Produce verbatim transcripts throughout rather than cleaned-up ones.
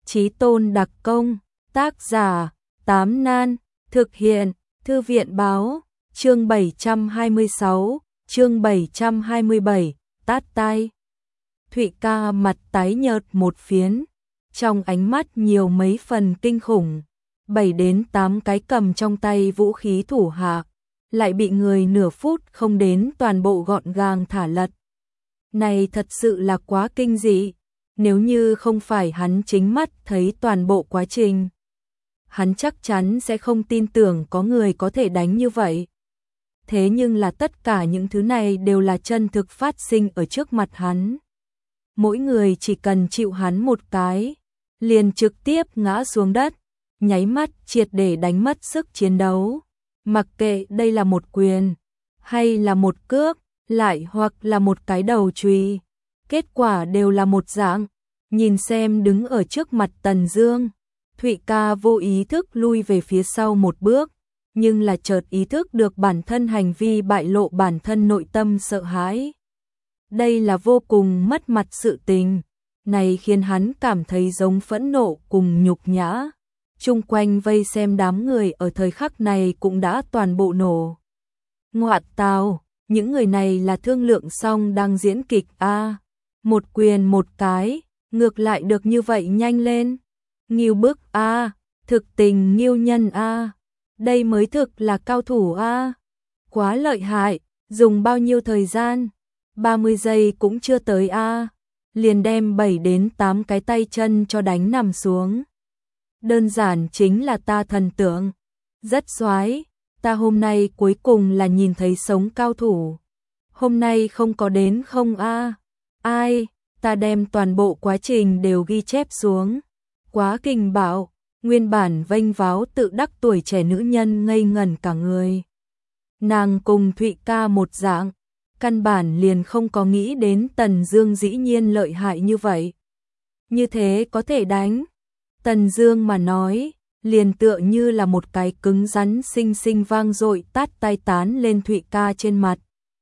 Chí tôn đặc công, tác giả, Tám Nan, thực hiện, Thư viện báo, chương bảy trăm hai mươi sáu, chương bảy trăm hai mươi bảy, tát tai. Thụy Ca mặt tái nhợt một phiến, trong ánh mắt nhiều mấy phần kinh khủng, bảy đến tám cái cầm trong tay vũ khí thủ hạ, lại bị người nửa phút không đến toàn bộ gọn gàng thả lật. Này thật sự là quá kinh dị, nếu như không phải hắn chính mắt thấy toàn bộ quá trình, hắn chắc chắn sẽ không tin tưởng có người có thể đánh như vậy. Thế nhưng là tất cả những thứ này đều là chân thực phát sinh ở trước mặt hắn. Mỗi người chỉ cần chịu hắn một cái, liền trực tiếp ngã xuống đất, nháy mắt triệt để đánh mất sức chiến đấu. Mặc kệ đây là một quyền, hay là một cước, lại hoặc là một cái đầu chùy, kết quả đều là một dạng. Nhìn xem đứng ở trước mặt Tần Dương, Thụy Ca vô ý thức lui về phía sau một bước, nhưng là chợt ý thức được bản thân hành vi bại lộ bản thân nội tâm sợ hãi. Đây là vô cùng mất mặt sự tình, này khiến hắn cảm thấy giống phẫn nộ cùng nhục nhã. Chung quanh vây xem đám người ở thời khắc này cũng đã toàn bộ nổ. Ngoại tào, những người này là thương lượng xong đang diễn kịch a, à, một quyền một cái, ngược lại được như vậy nhanh lên. Nghiêu bức a, à, thực tình nghiêu nhân a, à, đây mới thực là cao thủ a. À. Quá lợi hại, dùng bao nhiêu thời gian? ba mươi giây cũng chưa tới a, à, liền đem bảy đến tám cái tay chân cho đánh nằm xuống. Đơn giản chính là ta thần tượng, rất xoái, ta hôm nay cuối cùng là nhìn thấy sống cao thủ. Hôm nay không có đến không a? À? Ai, ta đem toàn bộ quá trình đều ghi chép xuống. Quá kinh bạo, nguyên bản vênh váo tự đắc tuổi trẻ nữ nhân ngây ngẩn cả người. Nàng cùng Thụy Ca một dạng, căn bản liền không có nghĩ đến Tần Dương dĩ nhiên lợi hại như vậy. Như thế có thể đánh. Tần Dương mà nói, liền tựa như là một cái cứng rắn xinh xinh vang dội tát tay tán lên Thụy Ca trên mặt.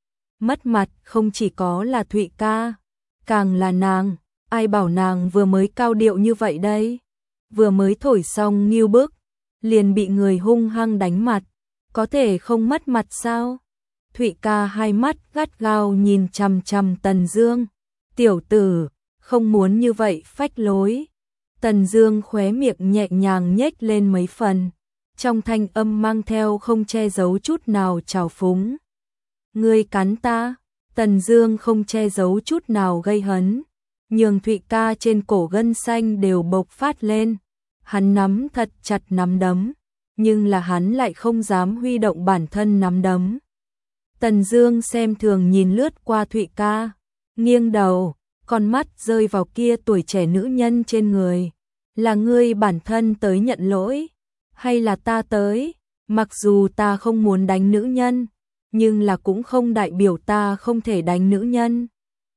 Mất mặt không chỉ có là Thụy Ca, càng là nàng, ai bảo nàng vừa mới cao điệu như vậy đây, vừa mới thổi xong nghiêu bức, liền bị người hung hăng đánh mặt, có thể không mất mặt sao? Thụy Ca hai mắt gắt gao nhìn chằm chằm Tần Dương, tiểu tử, không muốn như vậy phách lối. Tần Dương khóe miệng nhẹ nhàng nhếch lên mấy phần, trong thanh âm mang theo không che giấu chút nào trào phúng. Ngươi cắn ta? Tần Dương không che giấu chút nào gây hấn, nhường Thụy Ca trên cổ gân xanh đều bộc phát lên. Hắn nắm thật chặt nắm đấm, nhưng là hắn lại không dám huy động bản thân nắm đấm. Tần Dương xem thường nhìn lướt qua Thụy Ca, nghiêng đầu, con mắt rơi vào kia tuổi trẻ nữ nhân trên người. Là ngươi bản thân tới nhận lỗi, hay là ta tới? Mặc dù ta không muốn đánh nữ nhân, nhưng là cũng không đại biểu ta không thể đánh nữ nhân.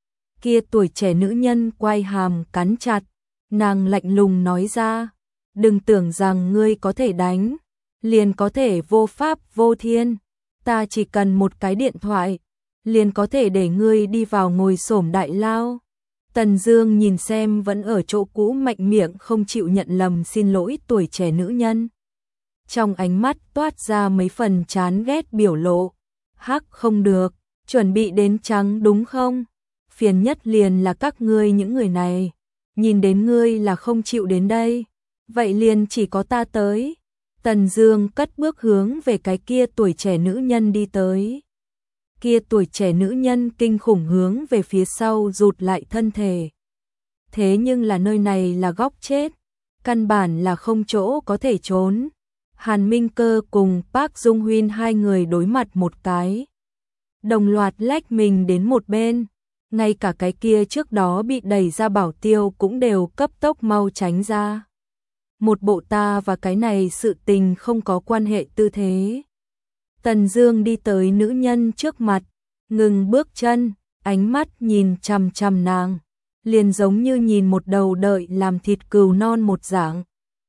Kia tuổi trẻ nữ nhân quay hàm cắn chặt, nàng lạnh lùng nói ra, đừng tưởng rằng ngươi có thể đánh, liền có thể vô pháp vô thiên. Ta chỉ cần một cái điện thoại, liền có thể để ngươi đi vào ngồi xổm đại lao. Tần Dương nhìn xem vẫn ở chỗ cũ mạnh miệng không chịu nhận lầm xin lỗi tuổi trẻ nữ nhân. Trong ánh mắt toát ra mấy phần chán ghét biểu lộ. Hắc không được, chuẩn bị đến trắng đúng không? Phiền nhất liền là các ngươi những người này. Nhìn đến ngươi là không chịu đến đây. Vậy liền chỉ có ta tới. Tần Dương cất bước hướng về cái kia tuổi trẻ nữ nhân đi tới. Kia tuổi trẻ nữ nhân kinh khủng hướng về phía sau rụt lại thân thể. Thế nhưng là nơi này là góc chết, căn bản là không chỗ có thể trốn. Hàn Minh Cơ cùng Park Dung Huyên hai người đối mặt một cái, đồng loạt lách mình đến một bên, ngay cả cái kia trước đó bị đẩy ra bảo tiêu cũng đều cấp tốc mau tránh ra. Một bộ ta và cái này sự tình không có quan hệ tư thế. Tần Dương đi tới nữ nhân trước mặt, ngừng bước chân, ánh mắt nhìn chằm chằm nàng, liền giống như nhìn một đầu đợi làm thịt cừu non một dạng.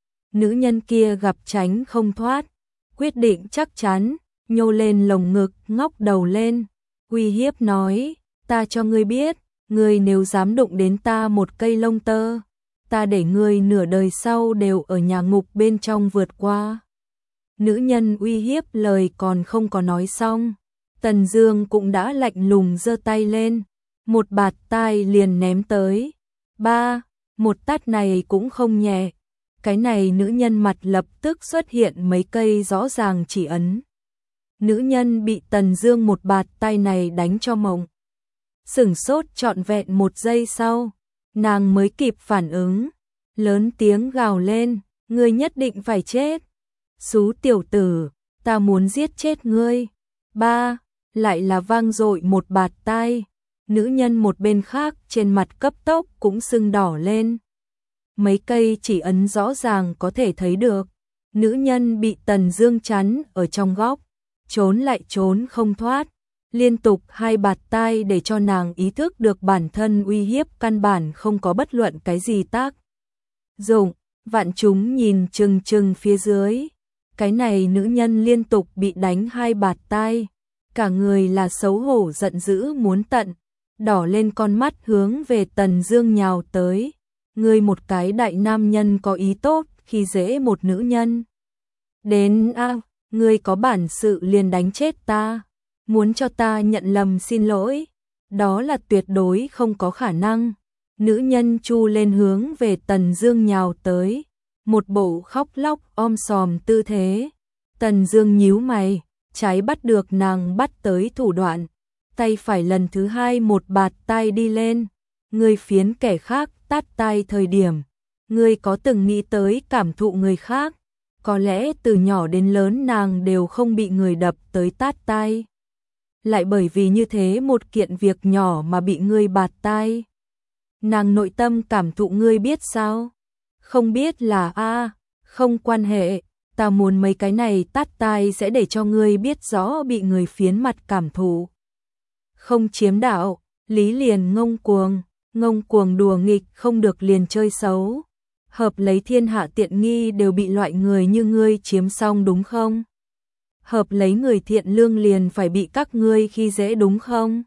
Nữ nhân kia gặp tránh không thoát, quyết định chắc chắn, nhô lên lồng ngực, ngóc đầu lên, uy hiếp nói, ta cho ngươi biết, ngươi nếu dám đụng đến ta một cây lông tơ, ta để ngươi nửa đời sau đều ở nhà ngục bên trong vượt qua. Nữ nhân uy hiếp lời còn không có nói xong, Tần Dương cũng đã lạnh lùng giơ tay lên, một bạt tai liền ném tới. Ba, một tát này cũng không nhẹ. Cái này nữ nhân mặt lập tức xuất hiện mấy cây rõ ràng chỉ ấn. Nữ nhân bị Tần Dương một bạt tay này đánh cho mộng. Sửng sốt trọn vẹn một giây sau, nàng mới kịp phản ứng, lớn tiếng gào lên, ngươi nhất định phải chết. Xú tiểu tử, ta muốn giết chết ngươi. Ba, lại là vang dội một bạt tai. Nữ nhân một bên khác trên mặt cấp tốc cũng sưng đỏ lên. Mấy cây chỉ ấn rõ ràng có thể thấy được. Nữ nhân bị Tần Dương chắn ở trong góc, trốn lại trốn không thoát. Liên tục hai bạt tai để cho nàng ý thức được bản thân uy hiếp căn bản không có bất luận cái gì tác dụng. Vạn chúng nhìn chừng chừng phía dưới. Cái này nữ nhân liên tục bị đánh hai bạt tai. Cả người là xấu hổ giận dữ muốn tận. Đỏ lên con mắt hướng về Tần Dương nhào tới. Ngươi một cái đại nam nhân có ý tốt khi dễ một nữ nhân. Đến a, à, ngươi có bản sự liền đánh chết ta. Muốn cho ta nhận lầm xin lỗi, đó là tuyệt đối không có khả năng. Nữ nhân chu lên hướng về Tần Dương nhào tới, một bộ khóc lóc om sòm tư thế. Tần Dương nhíu mày, trái bắt được nàng bắt tới thủ đoạn, tay phải lần thứ hai một bạt tay đi lên. Ngươi phiến kẻ khác tát tay thời điểm, ngươi có từng nghĩ tới cảm thụ người khác? Có lẽ từ nhỏ đến lớn nàng đều không bị người đập tới tát tay. Lại bởi vì như thế một kiện việc nhỏ mà bị ngươi bạt tai. Nàng nội tâm cảm thụ ngươi biết sao? Không biết là a, à, không quan hệ, ta muốn mấy cái này tát tai sẽ để cho ngươi biết rõ bị người phiến mặt cảm thụ. Không chiếm đạo, lý liền ngông cuồng, ngông cuồng đùa nghịch không được liền chơi xấu. Hợp lấy thiên hạ tiện nghi đều bị loại người như ngươi chiếm xong đúng không? Hợp lấy người thiện lương liền phải bị các ngươi khi dễ đúng không?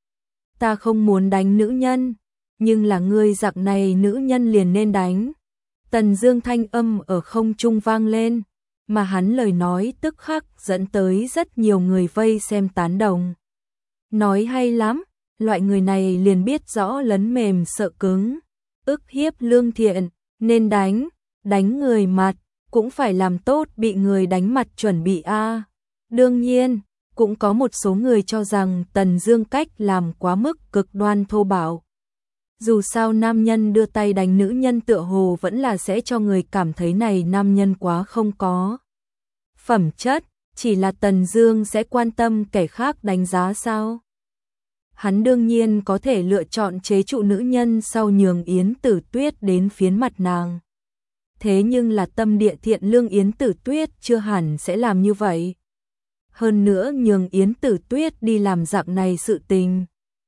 Ta không muốn đánh nữ nhân, nhưng là ngươi giặc này nữ nhân liền nên đánh. Tần Dương thanh âm ở không trung vang lên, mà hắn lời nói tức khắc dẫn tới rất nhiều người vây xem tán đồng. Nói hay lắm, loại người này liền biết rõ lấn mềm sợ cứng, ức hiếp lương thiện, nên đánh, đánh người mặt, cũng phải làm tốt bị người đánh mặt chuẩn bị a. À. Đương nhiên, cũng có một số người cho rằng Tần Dương cách làm quá mức cực đoan thô bạo. Dù sao nam nhân đưa tay đánh nữ nhân tựa hồ vẫn là sẽ cho người cảm thấy này nam nhân quá không có phẩm chất, chỉ là Tần Dương sẽ quan tâm kẻ khác đánh giá sao? Hắn đương nhiên có thể lựa chọn chế trụ nữ nhân sau nhường Yến Tử Tuyết đến phiến mặt nàng. Thế nhưng là tâm địa thiện lương Yến Tử Tuyết chưa hẳn sẽ làm như vậy. Hơn nữa nhường Yến Tử Tuyết đi làm dạng này sự tình,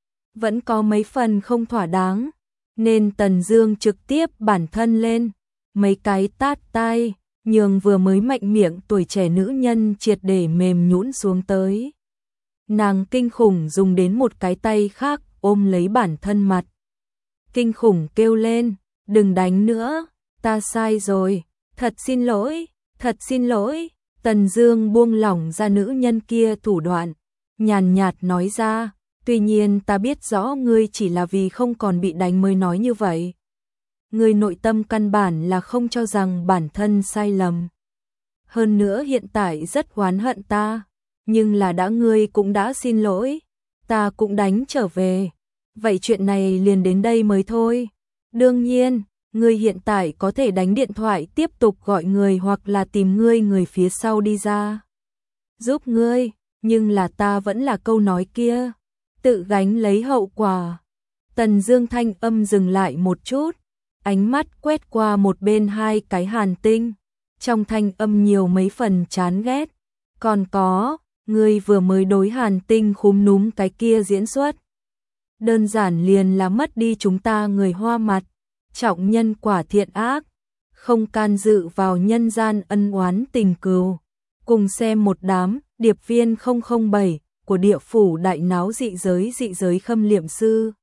vẫn có mấy phần không thỏa đáng, nên Tần Dương trực tiếp bản thân lên, mấy cái tát tai, nhường vừa mới mạnh miệng tuổi trẻ nữ nhân triệt để mềm nhũn xuống tới. Nàng kinh khủng dùng đến một cái tay khác ôm lấy bản thân mặt. Kinh khủng kêu lên, đừng đánh nữa, ta sai rồi, thật xin lỗi, thật xin lỗi. Tần Dương buông lỏng ra nữ nhân kia thủ đoạn, nhàn nhạt nói ra, tuy nhiên ta biết rõ ngươi chỉ là vì không còn bị đánh mới nói như vậy. Ngươi nội tâm căn bản là không cho rằng bản thân sai lầm. Hơn nữa hiện tại rất oán hận ta, nhưng là đã ngươi cũng đã xin lỗi, ta cũng đánh trở về. Vậy chuyện này liền đến đây mới thôi. Đương nhiên, ngươi hiện tại có thể đánh điện thoại tiếp tục gọi người hoặc là tìm ngươi người phía sau đi ra giúp ngươi, nhưng là ta vẫn là câu nói kia, tự gánh lấy hậu quả. Tần Dương thanh âm dừng lại một chút, ánh mắt quét qua một bên hai cái Hàn Tinh, trong thanh âm nhiều mấy phần chán ghét. Còn có, ngươi vừa mới đối Hàn Tinh khúm núm cái kia diễn xuất, đơn giản liền là mất đi chúng ta người Hoa mặt. Trọng nhân quả thiện ác, không can dự vào nhân gian ân oán tình cừu. Cùng xem một đám điệp viên không không bảy của địa phủ đại náo dị giới dị giới khâm liệm sư.